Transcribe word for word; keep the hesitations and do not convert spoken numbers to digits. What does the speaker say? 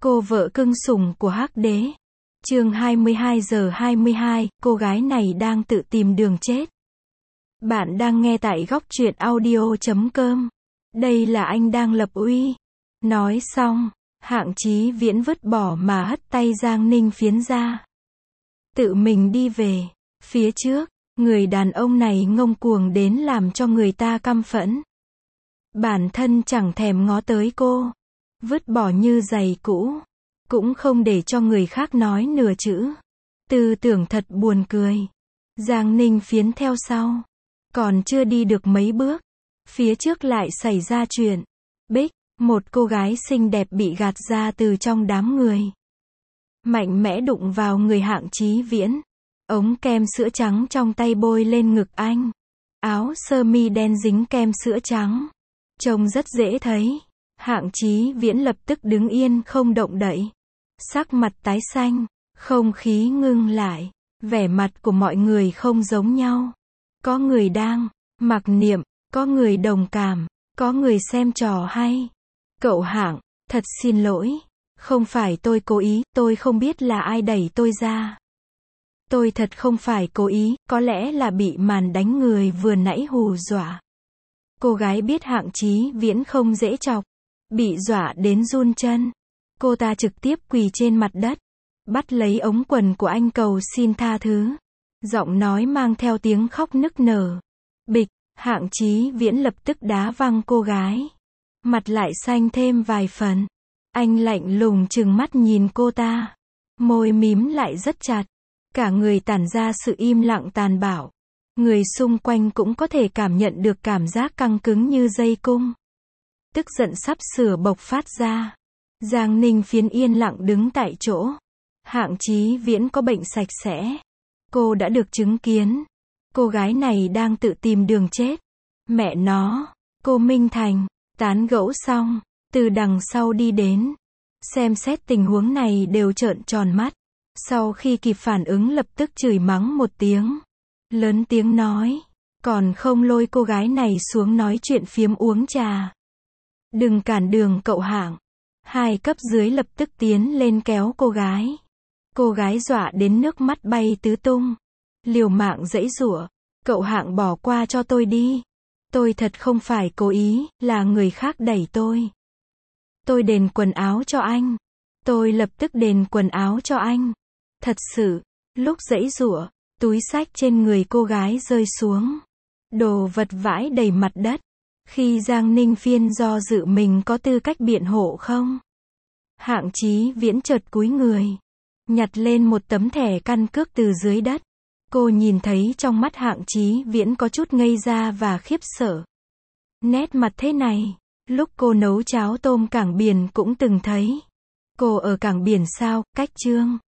Cô vợ cưng sủng của Hắc Đế. Chương hai mươi hai giờ hai mươi hai, cô gái này đang tự tìm đường chết. Bạn đang nghe tại góc truyện audio chấm com. Đây là anh đang lập uy. Nói xong, Hạng Chí Viễn vứt bỏ mà hất tay Giang Ninh Phiến ra. Tự mình đi về. Phía trước, người đàn ông này ngông cuồng đến làm cho người ta căm phẫn. Bản thân chẳng thèm ngó tới cô. Vứt bỏ như giày cũ. Cũng không để cho người khác nói nửa chữ. Tư tưởng thật buồn cười. Giang Ninh Phiến theo sau. Còn chưa đi được mấy bước. Phía trước lại xảy ra chuyện. Bích, một cô gái xinh đẹp bị gạt ra từ trong đám người. Mạnh mẽ đụng vào người Hạng Chí Viễn. Ống kem sữa trắng trong tay bôi lên ngực anh. Áo sơ mi đen dính kem sữa trắng. Trông rất dễ thấy. Hạng Chí Viễn lập tức đứng yên không động đậy. Sắc mặt tái xanh. Không khí ngưng lại. Vẻ mặt của mọi người không giống nhau. Có người đang mặc niệm. Có người đồng cảm. Có người xem trò hay. Cậu Hạng, thật xin lỗi. Không phải tôi cố ý, tôi không biết là ai đẩy tôi ra. Tôi thật không phải cố ý, có lẽ là bị màn đánh người vừa nãy hù dọa. Cô gái biết Hạng Chí Viễn không dễ chọc. Bị dọa đến run chân. Cô ta trực tiếp quỳ trên mặt đất. Bắt lấy ống quần của anh cầu xin tha thứ. Giọng nói mang theo tiếng khóc nức nở. Bịch, Hạng Chí Viễn lập tức đá văng cô gái. Mặt lại xanh thêm vài phần. Anh lạnh lùng trừng mắt nhìn cô ta. Môi mím lại rất chặt. Cả người tản ra sự im lặng tàn bạo. Người xung quanh cũng có thể cảm nhận được cảm giác căng cứng như dây cung. Tức giận sắp sửa bộc phát ra. Giang Ninh Phiến yên lặng đứng tại chỗ. Hạng Chí Viễn có bệnh sạch sẽ. Cô đã được chứng kiến. Cô gái này đang tự tìm đường chết. Mẹ nó. Cô Minh Thành. Tán gẫu xong. Từ đằng sau đi đến. Xem xét tình huống này đều trợn tròn mắt. Sau khi kịp phản ứng lập tức chửi mắng một tiếng. Lớn tiếng nói. Còn không lôi cô gái này xuống nói chuyện phiếm uống trà. Đừng cản đường cậu Hạng. Hai cấp dưới lập tức tiến lên kéo cô gái. Cô gái dọa đến nước mắt bay tứ tung. Liều mạng giãy giụa. Cậu Hạng bỏ qua cho tôi đi. Tôi thật không phải cố ý, là người khác đẩy tôi. Tôi đền quần áo cho anh. Tôi lập tức đền quần áo cho anh. Thật sự, lúc giãy giụa, túi xách trên người cô gái rơi xuống. Đồ vật vãi đầy mặt đất. Khi Giang Ninh Phiên do dự mình có tư cách biện hộ không? Hạng Chí Viễn chợt cúi người. Nhặt lên một tấm thẻ căn cước từ dưới đất. Cô nhìn thấy trong mắt Hạng Chí Viễn có chút ngây ra và khiếp sợ. Nét mặt thế này, lúc cô nấu cháo tôm Cảng Biển cũng từng thấy. Cô ở Cảng Biển sao, cách Trương